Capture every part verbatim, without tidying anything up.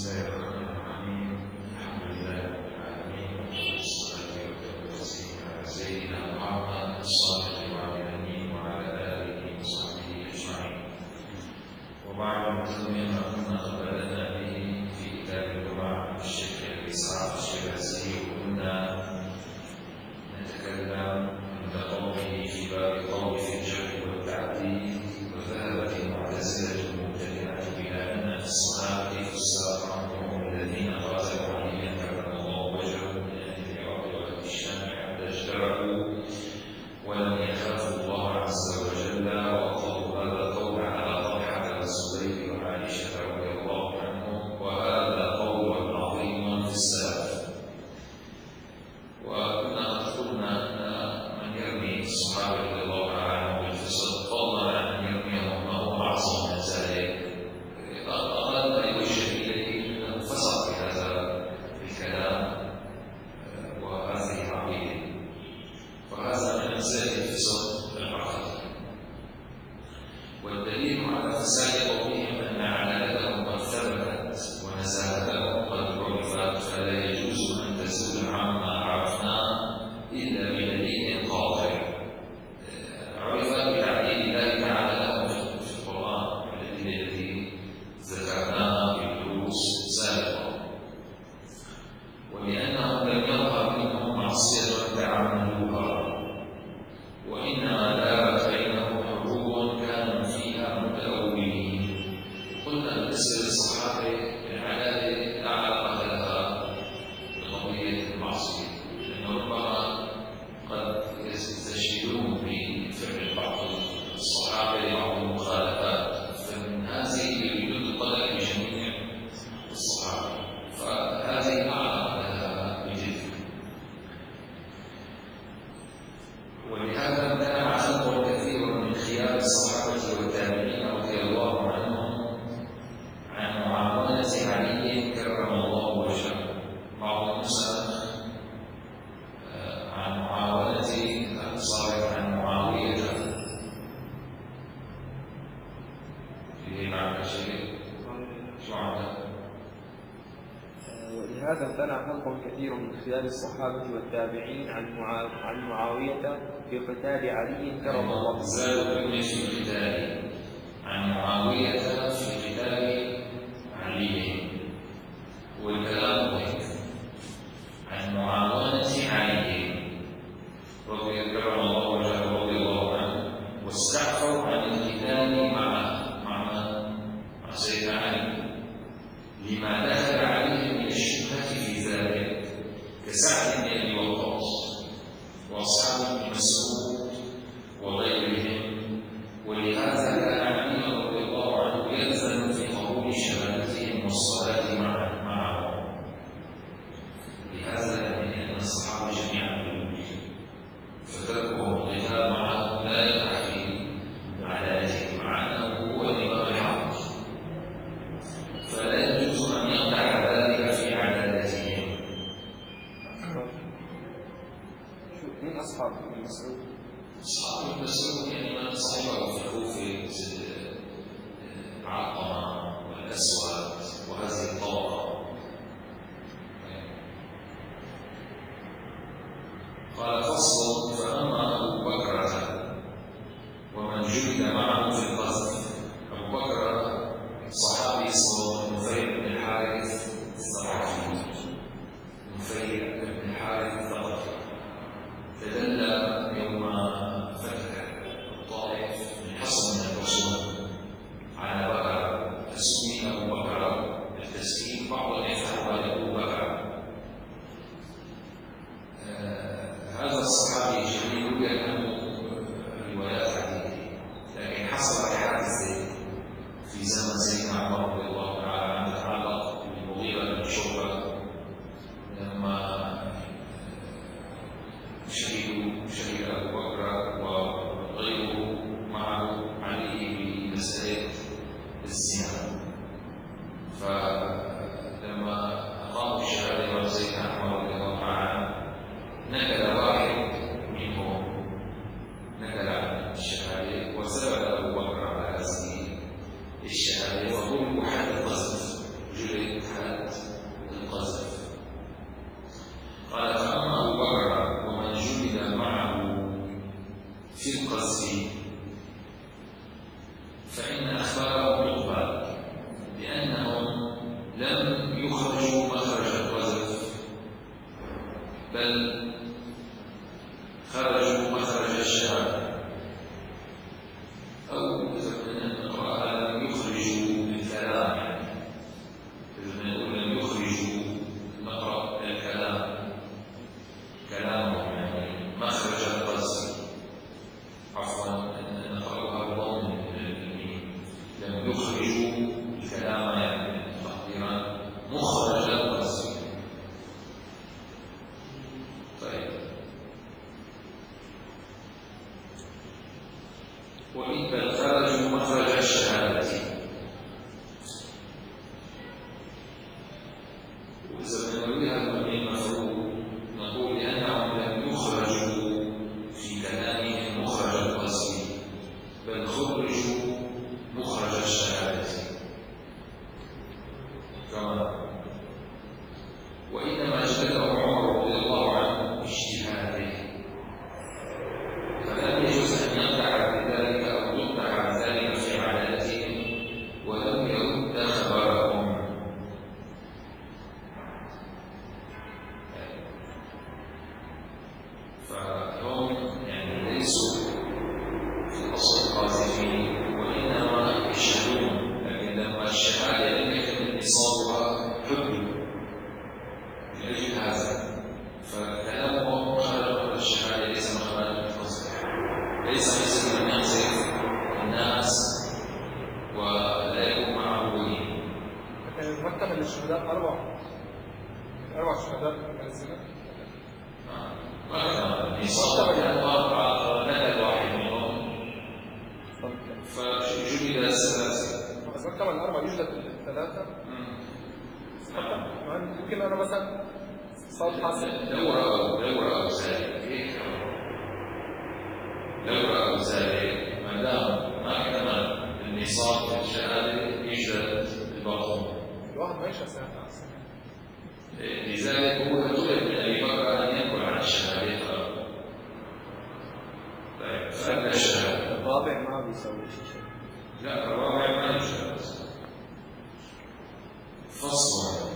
الله الرحمن الرحيم. الحمد لله رب العالمين، والصلاة والتسليم على سيدنا محمد الصادق الوعد الأمين وعلى آله وصحبه أجمعين. وبعد المسلمين كنا بدأنا به في كتاب اللغة الشيخ إسحاق الشيرازي، وكنا نتكلم عند قوله في باب قول في الجرح والتعديل، وذهبت المعتزلة المبتدعة إلى أن الصحابة فساق عنهم الذين قاتلوا عليا كرم الله وجهه من أهل العراق وأهل الشام حتى اجترأوا ولم يخافوا الله عز وجل، وأطلقوا هذا القول على طلحة والزبير وعائشة رضي الله عنهم، وهذا قول عظيم في السلف. وكنا قلنا أن من يرمي الصحابة رضي الله عنهم بالفسق فضلا عن أن يرميهم ما هو أعظم من ذلك، أقل ما يوجه إليه أنه فسق في هذا الكلام وهذه العقيدة، وهذا من أمثلة الفسق العقدي. والدليل على فساد قولهم أن عدالتهم قد ثبتت ونزاهتهم قد عرفت، فلا يجوز أن تزول عما عرفناه إلا بدليل قاطع عرف بتعديل الله تعالى لهم في القرآن والأدلة التي ذكرناها في الدروس السابقة. ولأنهم لم يظهر منهم معصية تعمدوها، وإنما دارت بينهم حروب كانوا فيها متأولين. قلنا بالنسبة للصحابة العدالة لا علاقة لها بقضية المعصية، لأنه ربما قد يستشهدون بفعل بعض الصحابة لبعض المخالفات، فمن هذه يريدون القدر بجميع الصحابة، فهذه لا علاقة لها بجد. ولهذا امتنع خلق كثير من خيار الصحابة والتابعين رضي الله عنهم عن معاملة علي كرم الله وجهه. بعض النسخ عن معاملة الأنصار عن معاوية في معنى شيء شو عندك؟ ولهذا امتنع خلق كثير من خلال الصحابة والتابعين عن معا... عن معاوية في قتال علي كرم الله وجهه. زادوا في القتال عن معاوية في قتال علي، والكلام هيك عن معاونة علي رضي الله وجهه رضي الله عنه، واستعفوا عن القتال مع مع مع سيدنا علي لما دخل عليه من الشبهة في ذلك، كسعد بن أبي وقاص وأصحاب بن مسعود وغيرهم. ولهذا كان علي رضي الله عنه يلزم في قبول شهادتهم والصلاة معه معه. لهذا يعني أن الصحابة جميعا بالوجه، فتركهم القتال معه لا يقع في عدالتهم، مع أنه هو الإمام الحق، فلا يجوز أن يقع ذلك في عدالتهم. من أصحاب ابن مسعود؟ أصحاب ابن مسعود يعني من صحبه في الكوفة مثل علقمة والأسود وهذه الطبقة. قال فصل: فأما أبو بكر ومن جلد معه في القذف. أبو بكر صحابي اسمه نفيع بن الحارث الثقفي، نفيع بن الحارث الثقفي، تدلى يوم فتح الطائف من حصن من الرسول على بكر، تسمي أبو بكر التسميم، بعض يفعل أبو بكر. هذا الصحابي الجليل له روايات عديدة، لكن حصل حادثة في زمن سيدنا عمر رضي الله تعالى وإن بل خرجوا مخرج الشهادة. وإذا بنرويها من المفروض نقول لأنهم لم يخرجوا في كلامهم مخرج القصد بل خرجوا مخرج الشهادة كما وإنما اجتهده عمر رضي الله عنه باجتهاده فلم يجوز أن يمدح بذلك أو يمدح عن ذلك في عاداتهم ولم يرد خبرهم. فهم يعني ليسوا في الأصل قاذفين وإنما يشهدون، لكن لما الشهادة لم يكن نصابها حكم لأجل هذا فكلامهم خرج من الشهادة ليس مخرج من الفصل، ليس مثل من ينصف الناس ولا يكون معه ولي. لكن المرتبة للشهداء أربع أربع شهداء من الزنا ما نصاب أربعة نكد واحد منهم فجلد الثلاثة. المرتبة الأربع يوجد الثلاثة يمكن أنا مثلا صار حاصل لو رأوا لو رأوا ذلك لو رأوا ذلك ما دام ما احتمل النصاب في الشهادة يوجد الباطل الواحد ما يشهد ساعتها. لذلك هو طلب من أبي بكر أن ينقل عن الشهادة. طيب فأدى الشهادة الرابع ما بيسوي شيء. لا الرابع ما يشهد. فصل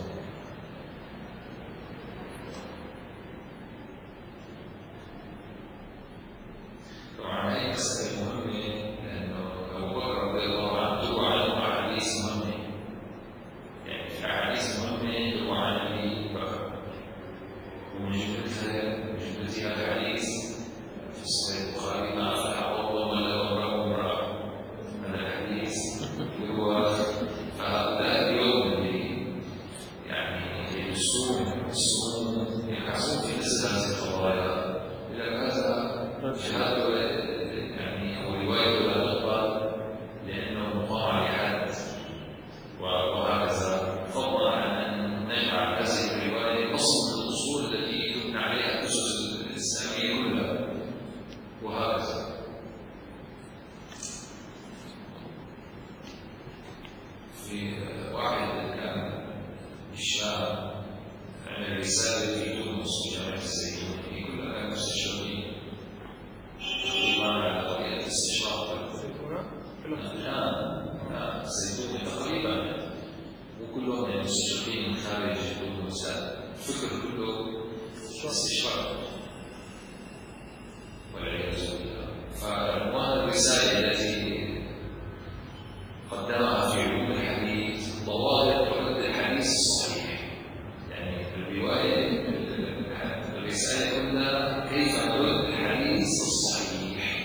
طبعا هي مسألة مهمة لأنه أبو بكر رضي الله عنه تروى عنه أحاديث مهمة، يعني في أحاديث مهمة تروى عن أبي بكر ومن جملتها من جملتها الحديث في صحيح البخاري ما أفلح قوم ولا أمره امرأة. هذا الحديث هو فهؤلاء اليوم يعني يدسون يدسون يبحثون في مثل هذه القضايا إلى هذا شهادة يعني أو رواية ولا تقبل لأنه مقام لحد وهكذا، فضلا عن أن نجعل هذه الرواية أصل من الأصول التي يبنى عليها الأسس الإسلامية كلها وهكذا. في واحد كان الشام عمل رسالة في تونس في جامعة الزيتون في كل كانوا مستشرقين طبعا على طريقة الاستشراق. الآن الزيتون تقريبا وكلهم مستشرقين من خارج تونس، الفكر كله استشراق والعياذ بالله. فعنوان الرسالة التي قدمها في علوم الحديث ضوابط رد الحديث الصحيح، يعني الرواية الرسالة كلها كيف نرد الحديث الصحيح،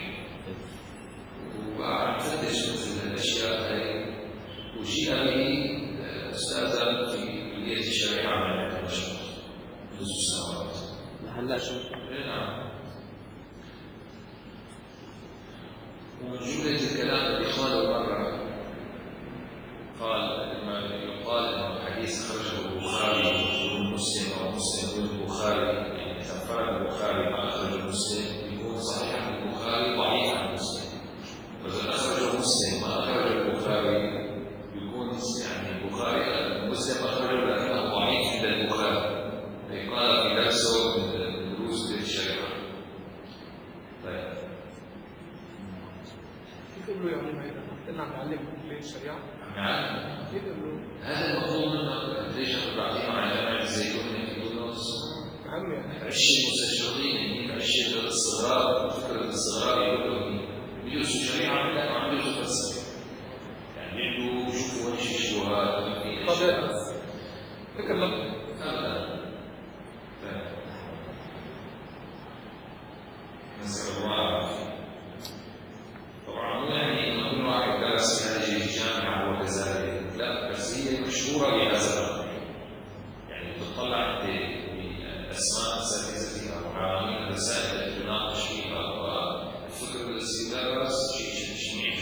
وفتش مثل الأشياء هذه وجيء به أستاذا في كلية الشريعة من دمشق منذ سنوات. هلا شو؟ نعم. ومن جملة الكلام الذي قاله مرة قال لما يقال أن الحديث خرجه البخاري دون مسلم أو مسلم دون البخاري، يعني إذا فرد البخاري ما أخرجه مسلم يكون صحيح عن البخاري ضعيف عن مسلم، وإذا أخرجه مسلم ما أخرج البخاري يكون يعني البخاري مسلم أخرجه لكنه ضعيف عند البخاري. أي قال في درسه من دروس الشريعة. طيب كيف يقولوا يعني ما إذا نعلم كلية الشريعة؟ نعم. هذا المطلوب منا ليش بعطيهم على جامعة الزيتون في تونس؟ نعم يعني الشيء مستشرقين الشيء الصغار فكرة الصغار يقولوا يدرسوا شريعة لا ما عندهم فلسفة، يعني يبدوا يشوفوا وين شيء شبهات في طبيعي فكر لك أبدا. نسأل الله طبعا مو يعني انه كل واحد درس في هذه الجامعه وكذلك، لا بس هي مشهوره بهذا، يعني تطلع باسماء اساتذتها وعناوين الرسائل التي تناقش فيها والفكر الذي درس شيء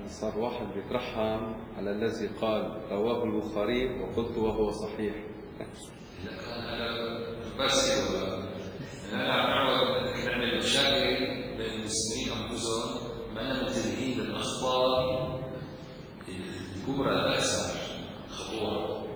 صار واحد بيترحم على الذي قال رواه البخاري وقلت وهو صحيح. لا أنا بس أنا أعود نعمل مشاكل بين المسلمين أنفسهم ما أننا متجهين للأخبار الكبرى الأكثر خطورة،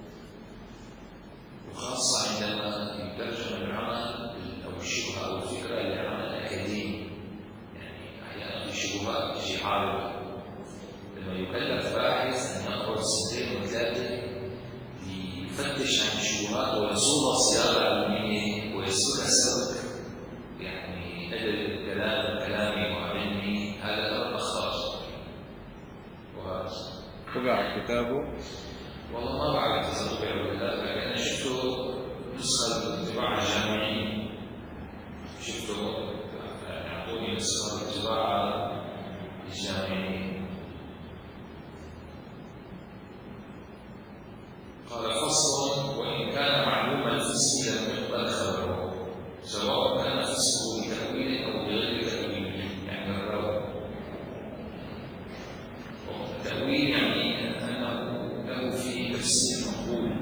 وخاصة عندما يترجم العمل أو الشبهة أو الفكرة لعمل أكاديمي. يعني أحيانا في شبهات تجي عارضة، لما يكلف باحث أن يأخذ سنتين وثلاثة يفتش عن الشبهات ويصوغ صياغة علمية ويسلكها سلك يعني أدب كلام كلامي وعلمي، هذا أمر أخر. وهذا طبع كتابه؟ والله ما بعرف إذا طبع ولا لا، لكن أنا شفته نسخة الطباعة الجامعية، شفته يعطوني نسخة الطباعة الجامعية. قال فصل: وإن كان معلوما الفسق لم يقبل خبره، سواء كان فسقه بتأويل أو بغير تأويل. يعني الراوي التأويل يعني أنه له فيه تفسير مقبول،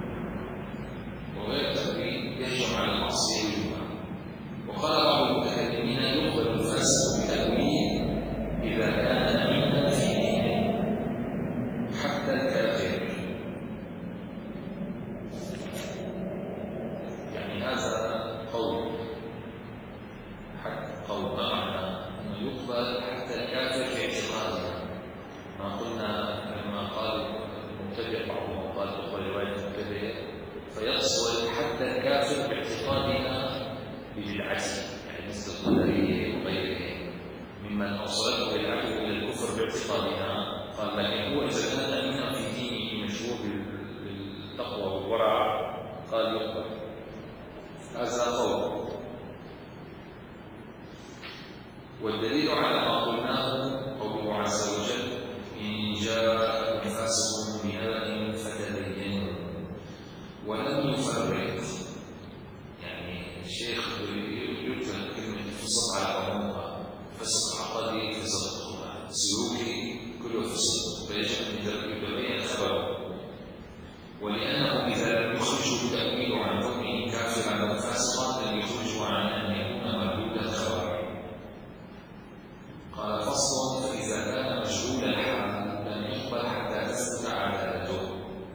وغير تأويل يهجم على المعصية والجماعة. وقال بعض المتكلمين: يقبل الفسق بتأويل إذا كان أمينا في دينه حتى الكافر. هذا قول حتى قول ما معنى أنه يقبل حتى الكافر في اعتقادنا. ما قلنا لما قال المبتدع بعضهم قال تقبل رواية المبتدع، فيصل حتى الكافر باعتقادنا ببدعته، يعني مثل القدرية وغيره ممن أوصلته بدعته إلى الكفر باعتقادنا. قال لكن هو إذا كان أمينا في دينه مشهور بالتقوى والورع قال يقبل. هذا قول. والدليل على ما قلناه قوله عز وجل: إن جاءكم فاسق بنبأ فتبينوا. ولم يفرق، يعني الشيخ يطلق كلمة فسق على عمومها، فسق عقدي، فسق سلوكي، كله فسق، فيجب أن يتبين خبره. ولأنه إذا لم يخرج تأويل عن كونه كافرا أو فاسقا لم يخرج عن أن يكون مردود الخبر. قال فصل: فإذا كان مجهول الحال لم يقبل حتى تثبت عدالته.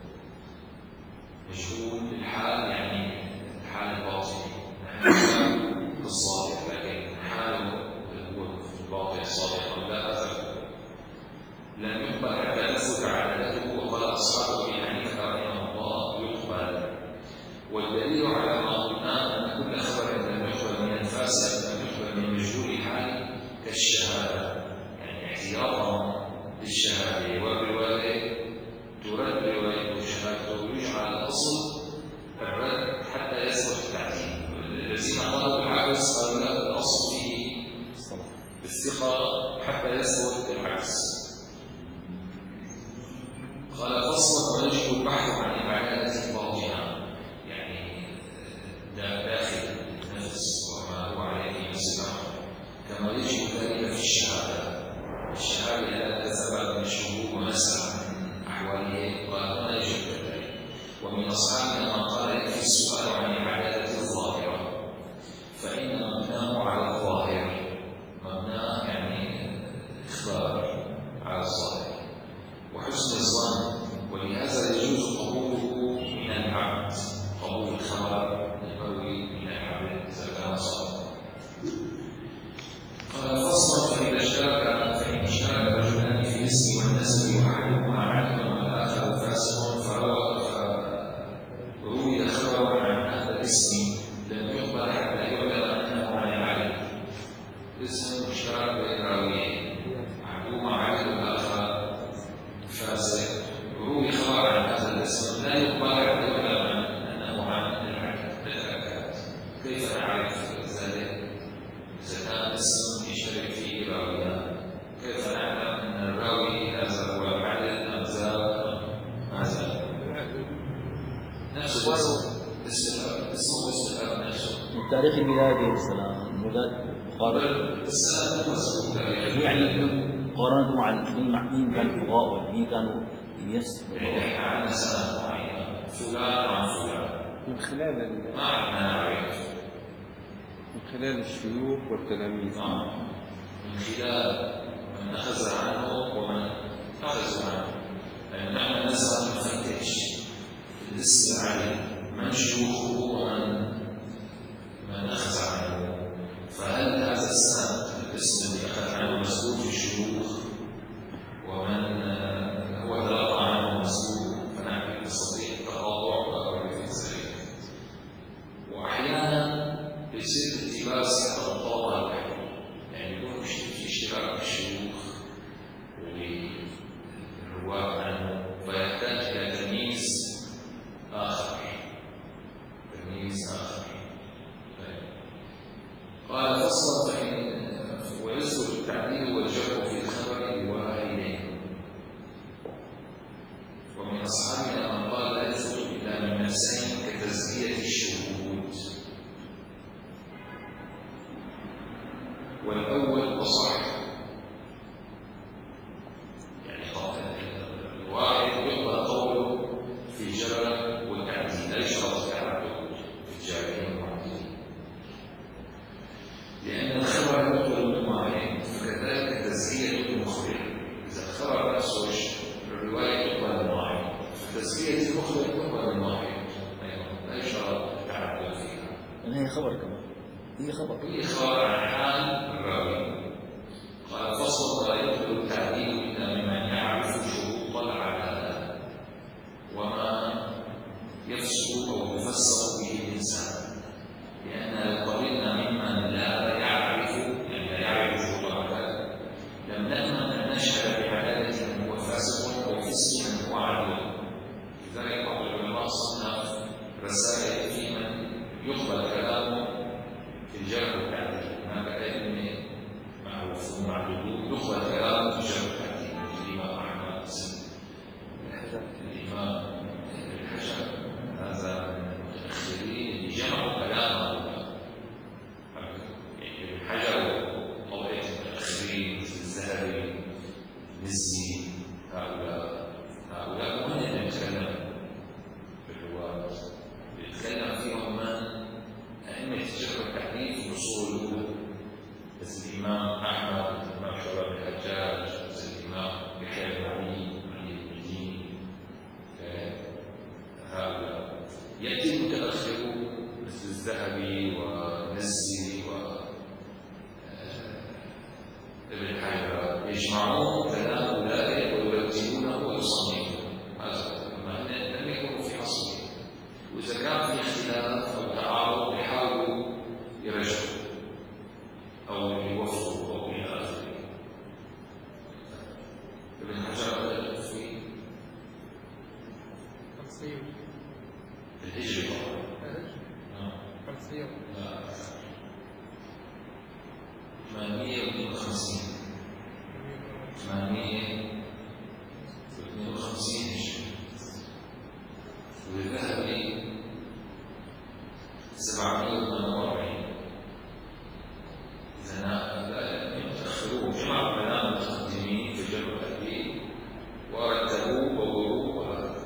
مجهول الحال يعني الحال الباطني، نحن في الصادق لكن حاله هو في الباطن الصادق أو لا أثر، لم يقبل حتى تثبت عدالته. وقال أصحاب أبي حنيفة رحمه الله: يقبل. والدليل على ما قلنا أن كل خبر لم يقبل من الفاسق لم يقبل من مجهول الحال كالشهادة، يعني احتياطا للشهادة، والرواية ترد رواية شهادته ويجعل الأصل الرد حتى يثبت التعديل. الذين قالوا بالعكس قالوا لا، الأصل فيه الثقة حتى يثبت العكس. قال فصل: ويجب البحث عن العدالة باطنة، يعني داخل النفس وما هو عليه السلام، كما يجب ذلك في الشهادة. الشهادة لا تثبت من شهود ونسأل عن أحواله، وهنا يجب ذلك. ومن أصحابنا من قال يكفي السؤال عن العدالة الظاهرة، فإن مبناه على الظاهر، مبناه يعني إخبار على الظاهر وحسن الظن، ولهذا يجوز قبوله من العبد، قبول الخبر المروي من العبد إذا كان صادقا. قال فصل: فإذا اشترك فإن اشترك رجلان في الاسم والنسب وأحدهما عالم والآخر فاسق فروى فروي خبر عن هذا الاسم لم يقبل حتى يعلم أنه عن العالم. اسم مشترك بين راويين، أحدهما عالم والآخر فاسق، روي خبر عن هذا الاسم لا يقبل حتى يعلم أنه عن العالم. كيف نعرف ذلك؟ إذا كان اسم يشترك فيه راويان، كيف نعلم أن الراوي هذا هو العدل أم ذاك ماذا؟ نفس الاسم، اسمه اسم الأب نفسه. من تاريخ الميلادي مثلا مقابل السنة مو مسؤول يعني مقارنة مع مين مع مين كان فقهاء ولا مين كانوا يس يعني عن مسألة معينة فلان عن فلان من خلال ال- ما عندنا نعرف من خلال الشيوخ والتلاميذ. نعم من خلال من أخذ عنه ومن أخذ عنه، يعني نحن نسأل نفتش في الاستعانة من شيوخه ومن من أخذ عنه، فهل هذا السند الاسم الذي أخذ عنه مسؤول في الشيوخ ومن هو تلقى عنه مسؤول، فنحن نستطيع التقاطع وأقرب في ذلك. وأحيانا يصير التباس حتى الطاقة الوحيدة، يعني يكون في اشتراك الشيوخ والرواة عنه فيحتاج إلى تمييز آخر تمييز آخر. قال فصل فإن ويسر التعديل والجرح في الخبر بواحدين، ومن أصحابنا من قال لا يثبت إلا من نفسين كتزكية الشهود، والأول أصح، يعني الواحد يقبل قوله في الجرح والتعديل لا يشرط التعدد في الجارحين والمعدلين، لأن الخبر يدخل من واحد، فكذلك تزكية المخبر إذا الخبر نفسه الرواية تقبل من واحد، فتزكية المخبر تقبل من واحد أيضا لا يشرط التعدد فيها. هي خبر كمان هي خبر هي خبر عن حال الراوي. قال فصل لا يدخل التعديل إلا ممن يعرف شروط العدالة وما يفسد أو يفسر به الإنسان، لأن لو قلنا ممن لا يعرف يعني لا يعرف شروط العدالة لم نأمن أن نشهد بعدالة من هو فاسق أو فسق من هو عدل. لذلك بعض العلماء صنف رسائل في من يقبل كلامه في الجرح والتعديل، هناك أئمة معروفون معدودون يقبل كلامه في الجرح والتعديل، الإمام أحمد الإمام الحجر هذا من المتأخرين اللي جمعوا كلامه. الحجر وطبقة المتأخرين مثل الذهبي المزي هؤلاء هؤلاء هم اللي يتكلموا في الرواة، يتكلم فيهم من أئمة الجرح والتعديل في الأصول الأولى، مثل الإمام أحمد، الإمام شعبة بن الحجاج، مثل الإمام يحيى بن علي، علي بن المديني، هؤلاء. يأتي المتأخرون مثل الذهبي والمزي وابن حجر يجمعون كلام أولئك ويرتبونه ويصنفونه، هذا لم يكونوا في عصره، وإذا كان في اختلاف أو تعارض يحاولوا يرجعوا أو يوفقوا أو إلى آخره. ابن حجر بدأ في خمسين الهجرة خمسين ثمانمائة واثنين وخمسين ثمانمائة واثنين وخمسين هجري، والذهبي سبعمائة وثمانية وأربعين. إذا لا يتأخرون، جمعوا كلام المتقدمين في الجرح والتعديل ورتبوه ووروه وهذا.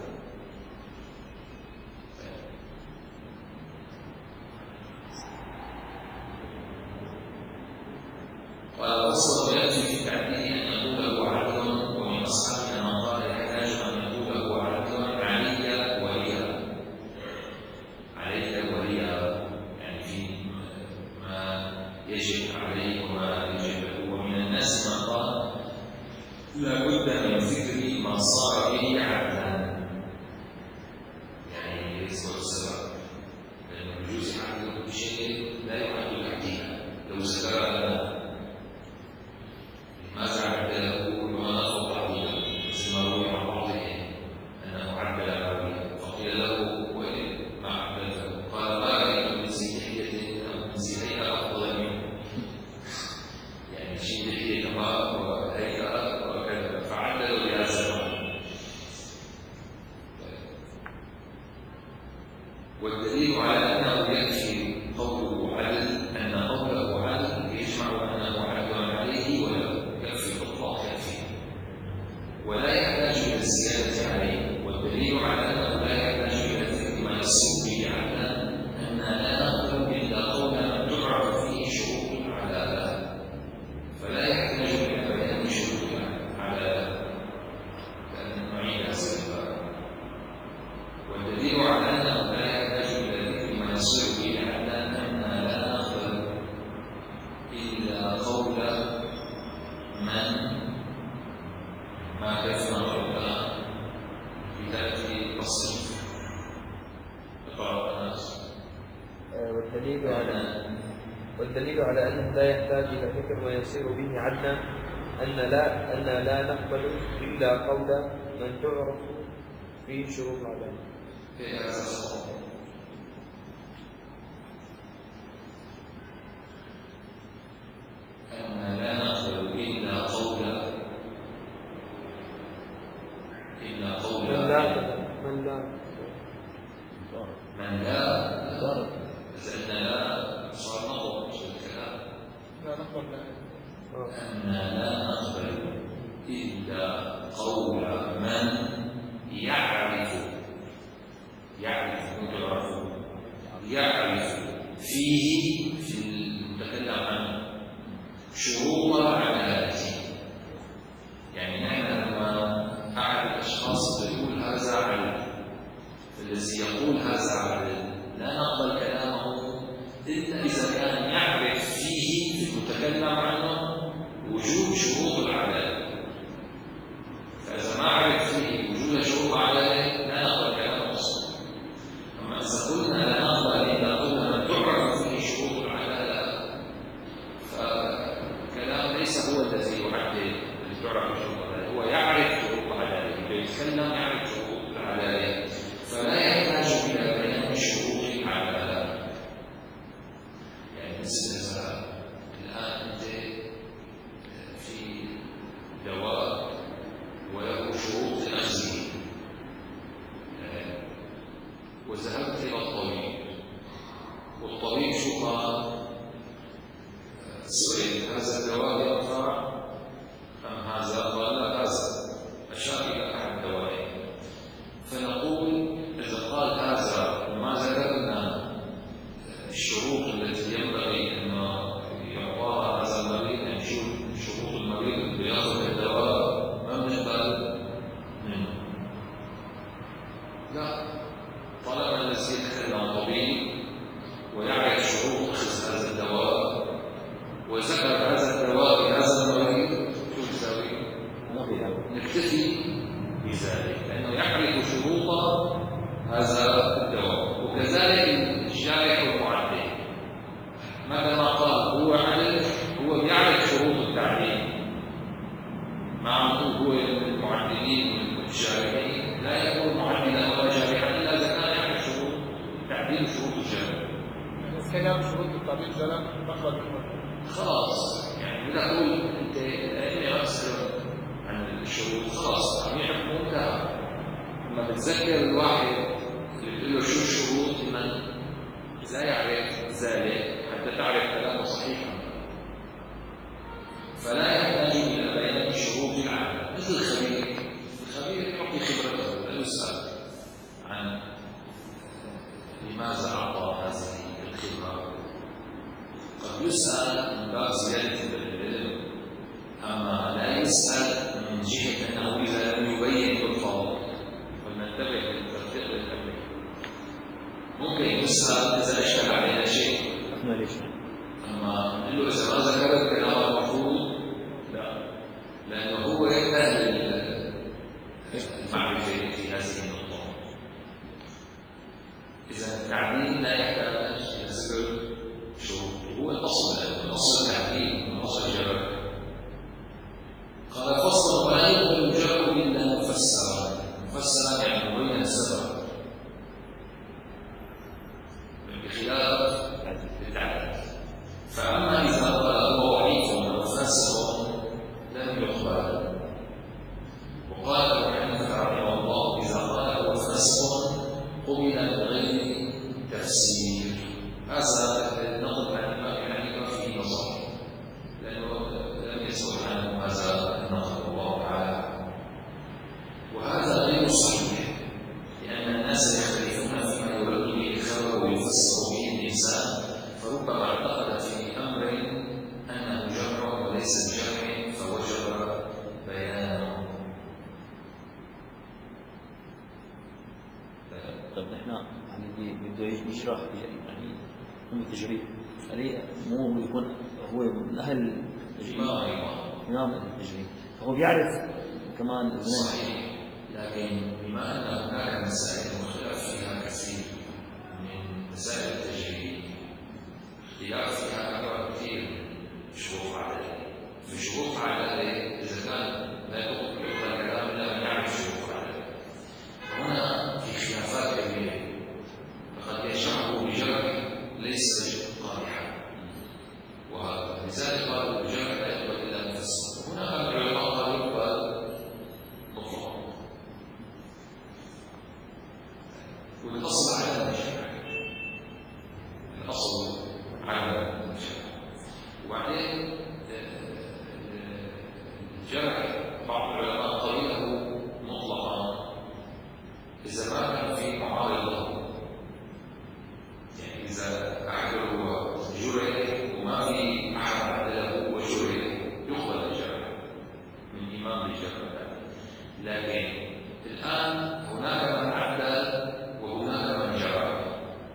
قال وصل يأتي في التعديل أن يقول هو عدل، ومن أصحابنا من قال يحتاج أن يقول هو عدل علي وليا عليك وليا، يعني في ما يجب عليه وما يجب له. ومن الناس من قال لا بد من ذكر ما صار به عدلا، يعني ليس هو السبب، لأنه يجوز عدل بشيء لا يعد العديل. لو ذكر ماذا عدله وما نطق تعديله، مثل ما روي عن بعضهم أنه عدل راويا فقيل له ما عدله، قال ما رأيت من ذي لحية أو من ذي هيئة أفضل منه، يعني شيء لحية كما وهيئة وكذا، فعدلوا بهذا المعنى. ما كيف نقرأ الآن في ذات تصنيف اقرأ الناس. والدليل على والدليل على أنه لا يحتاج إلى فكر ويسير به عنا أن لا أن لا نقبل إلا قول من تعرف فيه شروط العدالة. في هذا الصوت أن لا نقبل إلا قول إلا قول من لا من لا من لا لأن لا صار نقض في الكلام. لا نقبل لا أن لا نقبل إلا قول من يعرف يعرف يعرف يعرف فيه في المتكلم عنه شروط عدالته. يعني نحن لما أحد الأشخاص يقول هذا عدل، الذي يقول هذا عدل لا نقبل كلامه إلا إذا كان يعرف فيه في المتكلم عنه وجود شروط العدالة. فإذا ما عرف فيه وجود شروط العدالة لا نقبل كلامه أصلا. أما إذا قلنا لا نقبل إلا قلنا من تعرف فيه شروط العدالة فالكلام ليس هو الذي يحدد الذي تعرف شروط العدالة، هو يعرف شروط العدالة، يتكلم يعرف شروط العدالة فلا يحتاج إلى بيان شروط العدالة. يعني مثل الآن أنت في دواء وله شروط لأخذه وذهبت إلى الطبيب والطبيب شو قال؟ سئل هذا الدواء ينفع أم هذا؟ قال لا هذا، أشار إلى أحد الدوائين. فنقول إذا قال هذا وما ذكرنا الشروط التي ينبغي أن يعطاها هذا المريض، يعني شو شروط المريض اللي يأخذ الدواء ما بنقبل منه. لا، طالما الذي يتكلم طبيب ويعرف شروط أخذ هذا الدواء وذكر هذا الدواء لهذا المريض شو نسوي؟ نكتفي بذلك لأنه يعرف شروط هذا الدواء. وكذلك الجارح والمعدل ماذا ما قال هو عدل هو يعرف شروط التعديل. ما عم هو من المعدلين والجارحين لا يكون معدلا ولا جارحا إلا إذا كان يعرف شروط تعديل وشروط الجارح. يعني كان يعرف شروط التعديل ده نقبل منه خلاص. يعني بدي أقول أنت أني أسأل عن الشروط خلاص عم يعرف منتهى. لما بتذكر الواحد اللي بتقول له شو الشروط من لا يعرف ذلك حتى تعرف كلامه صحيحا فلا يحتاج إلى بيان شروط العمل. مثل الخبير، الخبير يعطي خبرته لا يسأل عن لماذا أعطى هذه الخبرة، قد يسأل من باب زيادة العلم أما لا يسأل من جهة أنه إذا لم يبين بالفضل. ولننتبه للتفريق للتفريق. ممكن يسأل إذا أشكل علينا شيء أما نقول له إذا ما ذكرت كلام المفروض لا، لأنه هو أهل المعرفة في هذه النقطة. إذا التعديل لا يحتاج إلى ذكر شروط، هو الأصل الأصل التعديل والأصل الجبر. قال فصل ولا يقبل الجبر إلا مفسرا. مفسرا يعني مبين السبب بخلاف التعديل. فأما إذا قال هو ضعيف ومفسر لم يقبل. وقال ابن حنيفة رحمه الله إذا قال هو فسق قبل بغير تفسير. هذا نقل عن الإمام حنيفة في نظر لأنه لم يسأل عنه هذا النقل الله تعالى. وهذا غير صحيح لأن الناس يختلفون فيما يرد به الخبر ويفسر به الإنسان، فربما اعتقد في أمر أنه جمع وليس بجمع فوجب بيانه. طيب نحن يعني بده يشرح يعني هم التجريد عليه مو يكون هو من اهل التجريد ما امام التجريد فهو بيعرف كمان اثنين. صحيح، لكن بما أن هناك مسائل مختلف فيها كثير من مسائل التجريد، اختلاف فيها أكبر كثير من شروط عددية. في شروط عددية إذا كان لا يقبل الكلام إلا من يعرف شروط عددية، هنا في خلافات كبيرة، فقد يشرحه بجرح ليس قادحا، ولذلك قالوا الجرح لا يقبل إلا مفسر. هنا العلماء قالوا يقبل مطلقا، والأصل على الجرح، الأصل على الجرح. وبعدين الجرح بعض العلماء قيده مطلقا إذا ما كان في معارض له، يعني إذا أحد هو جرح وما في أحد عدله وجرح يقبل الجرح من إمام الجرح. لكن الآن هناك من عدل وهناك من جرح.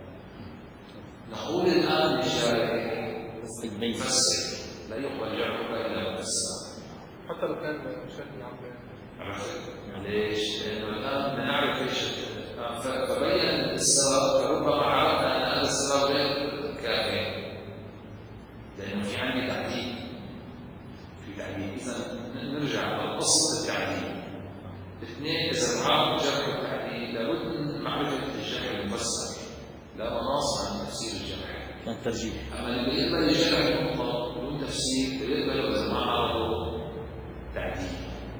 نقول الآن للجارح مفسر، لا يقبل جرحك إلا مفسر حتى لو كان شكل عام. ليش؟ لأنه الآن بنعرف ايش فبين السبب، فربما عرفنا أن هذا السبب غير كافي، لأنه في عندي تعديل في تعديل. إذا نرجع للأصل التعديل. اثنين، إذا نعرف الجرح والتعديل لابد من معرفة الجرح المفسر، لا مناص عن تفسير الجرح. كان ترجيح. أما اللي بيقبل الجرح المطلق بدون تفسير بيقبله إذا ما عرفه تعديل.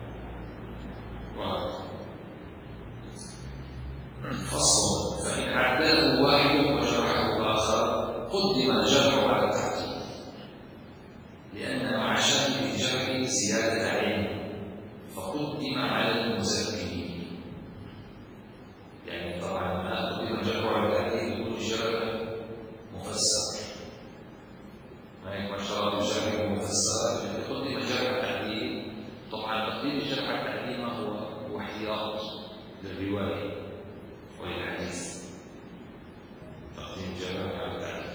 فصل: فإن عدله واحد وجرحه آخر قدم الجرح على التعديل، لأن مع شأن الجرح زيادة علم فقدم على المزكي. يعني طبعا ما قدم الجرح على التعديل يكون الجرح مفسر، ما يكون شرط الجرح مفسر. قدم الجرح على التعديل، طبعا تقديم الجرح على التعديل ما هو؟ هو احتياط للرواية والحديث، تقديم الجرح على التعديل.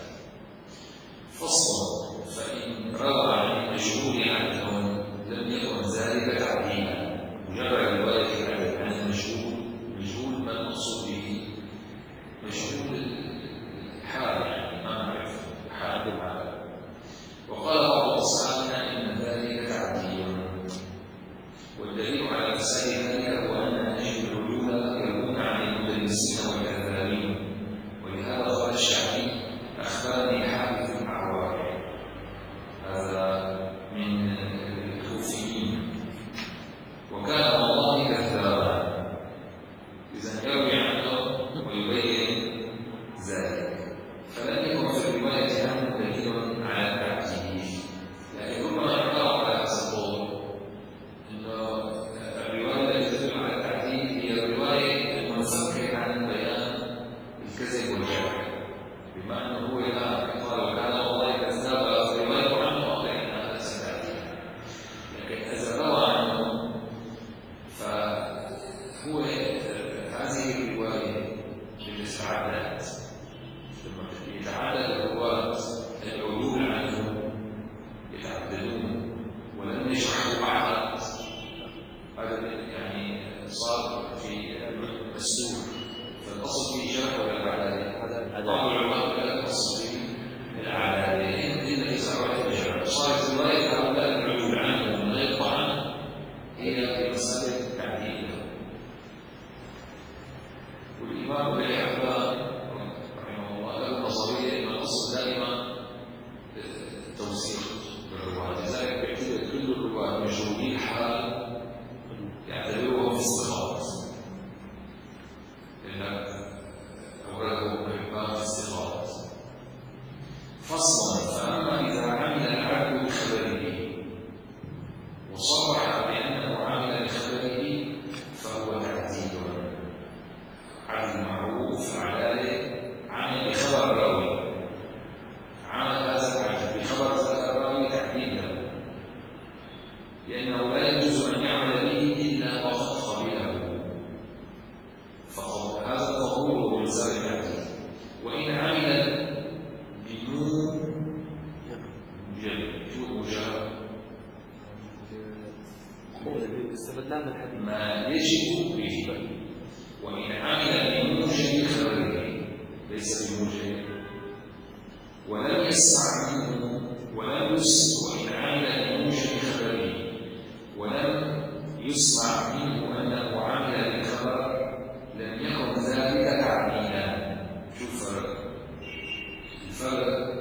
فصل: فإن روى عن المجهول عنه لم يكن ذلك تعديلا. مجرد رواية عن المجهول، مجهول ما المقصود به؟ مجهول الحال، يعني ما نعرف حال الحال. وقال بعض أصحابنا إن ذلك تعديل، والدليل على فساد ذلك هو أن نجم العيون يروون عن المدلسين والكذابين. ولهذا قال الشعبي: أخبرني حارث بن عوار، هذا من الكوفيين، وكان والله كذابا. إذا يروي عنه ويبين ذلك، فلم يكن في الرواية عنه دليل على التعديل. لكن ربما يقال على هذا القول انه الروايه التي تدل على التعديل هي الروايه المنفكه عن بيان الكذب والجرح، بما انه هو الان قال كان والله كذاب في روايه عنه وقال ان هذا سيتعديل. لكن اذا روى عنه فهو هذه الروايه بالنسبه تعدلت، لما يتعدل الرواه العدول عنه يتعدلون ولم يشرحوا أحد، هذا يعني صار في مسلوب. فالأصل في جرح ولا العدالة؟ بعض العلماء لا الأصل في العدالة، إن إذا رأيت الجرح صارت رواية هؤلاء العدول عنه من غير طعن هي في مسألة التعديل. والإمام ابن حبان رحمه الله له نظرية أن الأصل دائما توثيق بالرواة، لذلك بيعتبر كل الرواة مجهولي الحال يعتبرهم استخاط، إلا أورده ابن حبان في استخاط. فصلا: فأما إذا عمل العبد بخبره وصرح بأنه عمل استفدناه من الحديث ما يجب به، وإن عمل بموجب خبره ليس بموجب ولم يسمع منه ولم يسمع، وإن عمل بموجب خبره ولم يسمع منه أنه عمل بالخبر لم يكن ذلك تعديلا. شو الفرق؟ الفرق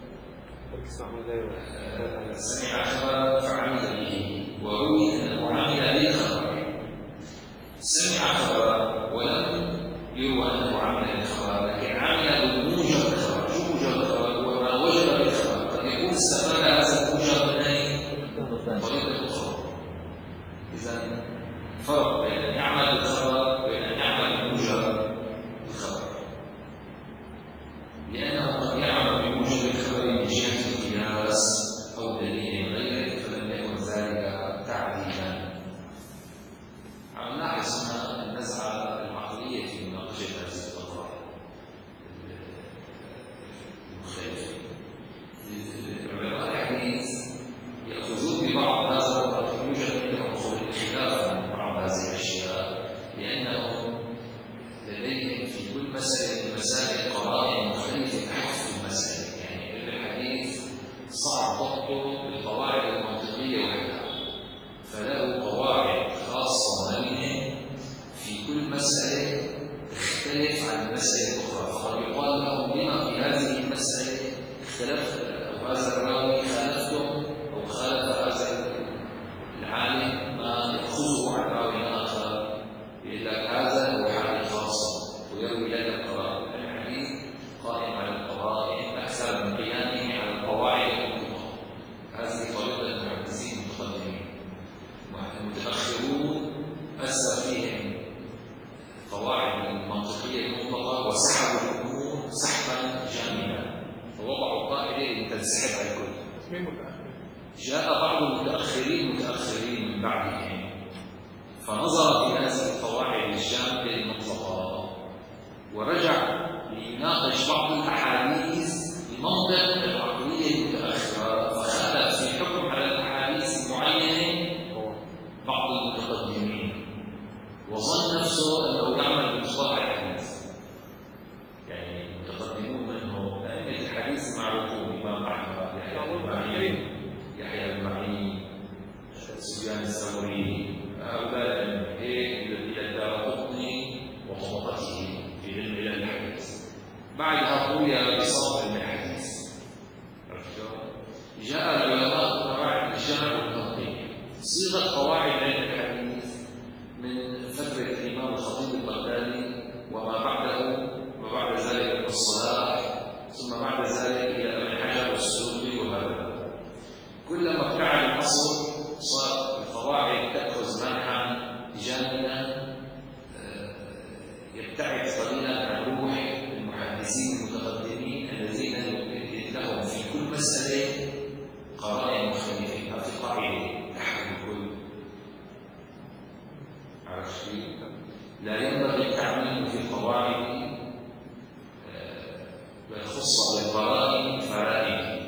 سمع خبر فعمل به، وروي أنه عمل بالخبر. سمع خبر ولم يروى أنه عمل بالخبر، لكن عمل بموجب الخبر. شو موجب الخبر؟ هو ما وجب بالخبر. قد يكون استفاد هذا الموجب من أي طريقة أخرى. إذا فرق بين أن يعمل بالخبر وبين أن يعمل بموجب الخبر، لأنه قد يعمل بموجب الخبر من جهة القياس أو دليل غيره فلم يكن ذلك تعديلا. عم نلاحظ هنا النزعة العقلية في مناقشة هذه القضايا المختلفة. علماء الحديث يأخذون ببعض هذا وقد يوجد عندهم خلاف عن بعض هذه الأشياء، لأنهم لديهم في كل مسألة من المسائل قرائن مختلفة تحف المسألة. يعني علم الحديث صعب ضبطه بالقواعد المنطقية وحدها، فله قواعد خاصة منه في كل مسألة تختلف عن المسألة الأخرى. فقد يقال لهم لما في هذه المسألة اختلفت، أو هذا الراوي خالفته أو خالف هذا العالم ما يأخذه عن راوي آخر، يقول لك هذا هو حالة خاصة ويروي لك القرائن. الحديث قائم على القرائن أكثر من قيامه على القواعد المطلقة. هذه طريقة المحدثين المتقدمين. المتأخرون أثر فيهم القواعد المنطقية المطلقة وسحبوا الأمور سحبا جامدا، فوضعوا قاعدة لتنسحب على الكل. جاء بعض المتأخرين متأخرين من بعدهم فنظر في هذه القواعد الجامدة المطلقة ورجع ليناقش بعض الأحاديث بمنطق العقلية المتأخرة، فخالف في الحكم على الأحاديث المعينة بعض المتقدمين وظن نفسه أنه يعمل بمصطلح الحديث. يعني المتقدمون منهم أئمة الحديث معروفون: الإمام أحمد، يحيى بن معين، يحيى بن معين، سفيان الثوري، هؤلاء هيك إلى الدارقطني وطبقته في علم إلى الحديث. بعدها روي بصوت علم الحديث. جاء العلماء قواعد الجمع والتنقيح. صيغة قواعد علم الحديث من فترة الإمام الخطيب البغدادي وما بعده، وبعد ذلك ابن الصلاح، ثم بعد ذلك إلى ابن حجر والسيوطي وهذا. كلما ابتعد العصر صار القواعد تأخذ منحا جامدا يبتعد قليلا عن روح المحدثين المتقدمين الذين لهم في كل مسألة قرائن مختلفة. هذه قاعدة تحكم الكل. عرفت؟ لا ينبغي التعميم في القواعد والخص بالقرائن فرائد.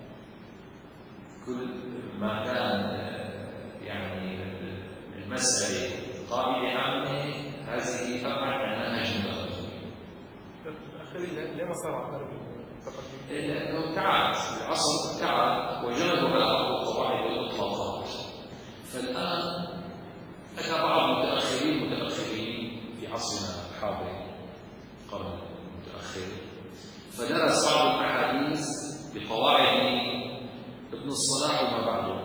كل ما كان يعني المسألة قاعدة عامة هذه أبعد عن منهج المتقدمين. الآخرين ليه ما صار عقلهم؟ لأنه تعب العصر، تعب وجلبوا على بعض القواعد والإطلاقات. فالآن أتى بعض المتأخرين متأخرين في عصرنا الحاضر القرن المتأخر فدرس بعض الأحاديث بقواعد ابن الصلاح وما بعده.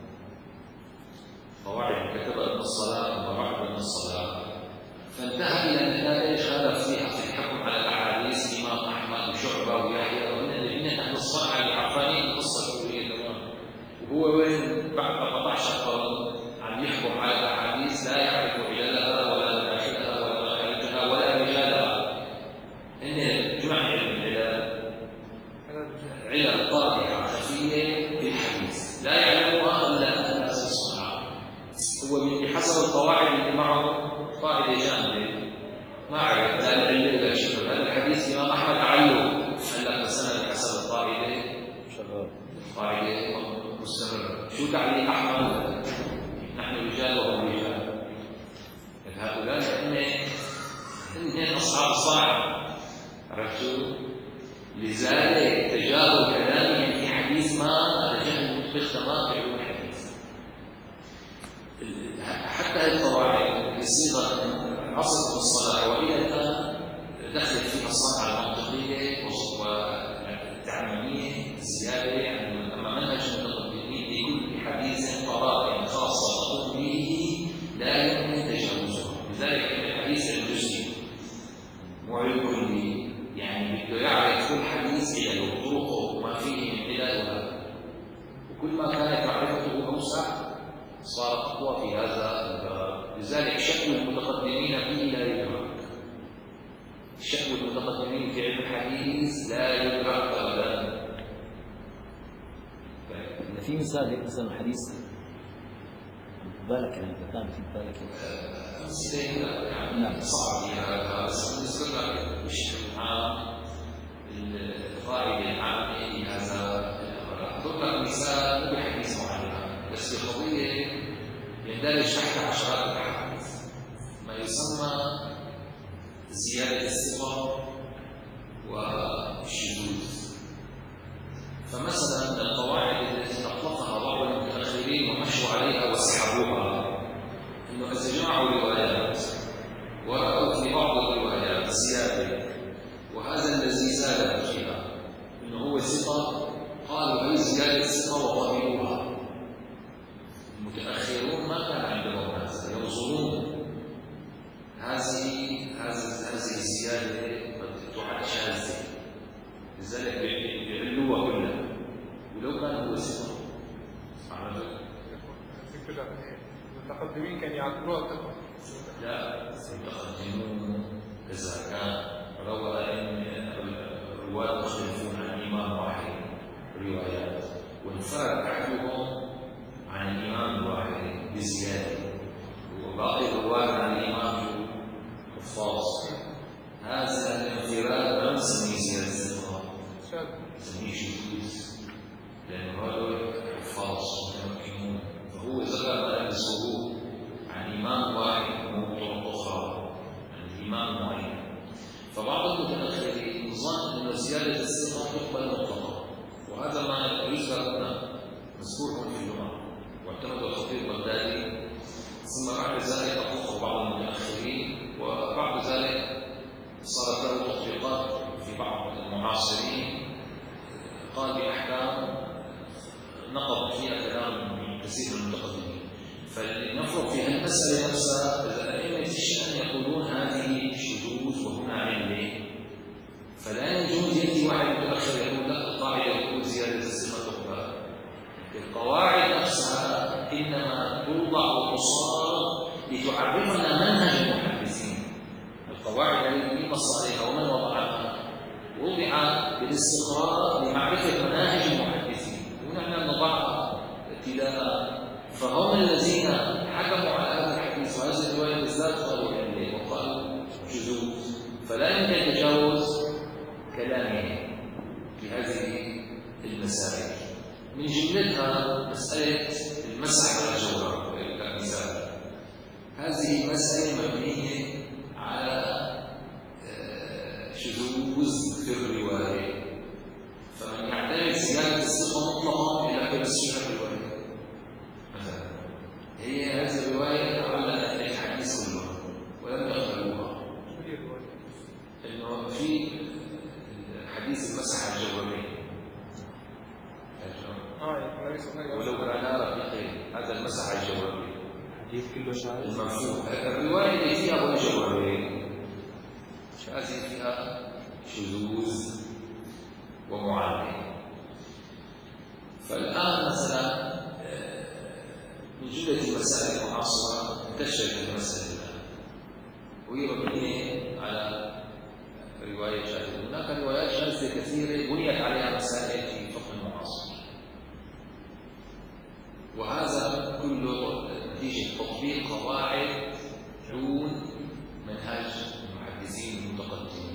قواعد كتب ابن الصلاح وما بعد ابن الصلاح، فانتهى إلى نتائج خالف فيها في الحكم على الأحاديث الإمام أحمد وشعبة ويحيى ومن الذين أهل الصلاح اللي عارفين القصة الكلية تمام. وهو وين بعد أربعة عشر قرن عم يحكم على الأحاديث لا يعرف عللها ولا مداخلها ولا مخارجها ولا رجالها. إن جمع علم العلل علل طارئة خفية بالحديث لا يعلمها إلا الناس الصحابة. هو بحسب القواعد اللي معه قاعدة جامدة ما عرف لا العلة ولا شيء. هذا الحديث الإمام أحمد أعلم قال لك مثلا بحسب القاعدة قاعدة مستمرة. شو تعليق أحمد؟ نحن رجال وهم أصحاب الصاحب عرفتوا؟ لذلك تجاهل كلامهم في حديث ما هذا جهل مطبخ تمام في علوم الحديث. حتى القواعد الصيغة عصر الصلاة وإلى الآن دخلت فيها الصنعة المنطقية والتعميمية زيادة عن أما منهج المتقدمين لكل حديث قرائن خاصة تقوم به لا يمكن تجاوزها. لذلك الحديث الجزئي معرض لي يعني بده يعرف كل حديث علله وطرقه وما فيه من علل، وكل ما كانت معرفته أوسع صار أقوى في هذا الباب. لذلك شكو المتقدمين فيه لا يدرك، شكو المتقدمين في علم الحديث لا يدرك أبدا. إذا في مثال هيك مثلا حديث بالك يعني كان في بالك نعم صعب هذا، بس بالنسبة لك بشكل عام القاعدة العامة لهذا أضرب لك مثال مو بحديث معين بس بقضية يندرج تحت عشرات الأحاديث ما يسمى زيادة الثقة والشذوذ. فمثلا القواعد التي أطلقها بعض المتأخرين ومشوا عليها وسحبوها إنه إذا جمعوا روايات ورأوا في بعض الروايات زيادة وهذا الذي زاد فيها إنه هو ثقة، قالوا هي زيادة ثقة وقبلوها. المتأخرون ما كان عندهم هذا، ينظرون هذه هذه الزيادة تعد شاذة، لذلك بيعلوها كلها ولو كان هو ثقة. المتقدمين كانوا يعتبروها ثقة. لا، المتقدمون إذا كان روى أن الرواة مختلفون عن إمام واحد روايات وانفرد أحدهم عن الإمام الواحد بزيادة وباقي الرواة عن الإمام حفاظ، هذا الانفراد ما نسميه زيادة الثقة، نسميه شذوذ، لأنه هذول حفاظ متمكنون، فهو ذكر ما يلبسه عن إمام واحد وطرق أخرى عن الإمام معين. فبعض المتأخرين ظن أن زيادة الثقة تقبل مطلقا، وهذا ما يذكر هنا مذكور في اللغة واعتمد الخطيب البغدادي. ثم بعد ذلك أطلقه بعض المتأخرين، وبعد ذلك صارت له تطبيقات في بعض المعاصرين قال بأحكام نقض فيها كلام كثير من المتقدمين. فلنفرق في المسألة نفسها إذا أئمة الشأن يقولون هذه شذوذ وهنا علة، فلا يجوز يأتي واحد متأخر يقول لا القاعدة تقول زيادة الثقة تقبل. القواعد نفسها إنما توضع وتصار لتعرفنا منهج المحدثين. القواعد التي في مصالحها ومن وضعها وضع بالاستقراء لمعرفة مناهج المحدثين، ونحن نضعها ابتداء. فهم الذين حكموا على هذا الحديث وهذه الرواية بالذات قالوا عليه وقالوا شذوذ، فلا يمكن تجاوز كلامه في هذه المسائل. من جملتها مسألة المسح على الجورب كمثال. هذه مسألة مبنية على شذوذ في الرواية، فمن يعتمد زيادة الثقة مطلقا إلى كل الصحة في الرواية مثلا هي هذه الرواية تعلقت بالحديث كله ولم يقبلوها. إنه في حديث المسح على الجوربين ولو كان رقيقين، هذا المسح على الجوربين حديث كله شاذ المفهوم. الرواية اللي فيها أبو الجوربين هذه فيها شذوذ ومعاناة. فالآن مثلا من جملة المسائل المعاصرة انتشرت المسألة وهي مبنية على رواية شاذة. هناك روايات شاذة كثيرة بنيت عليها مسائل في فقه المعاصر، وهذا كله نتيجة تطبيق قواعد دون منهج المحدثين المتقدمين.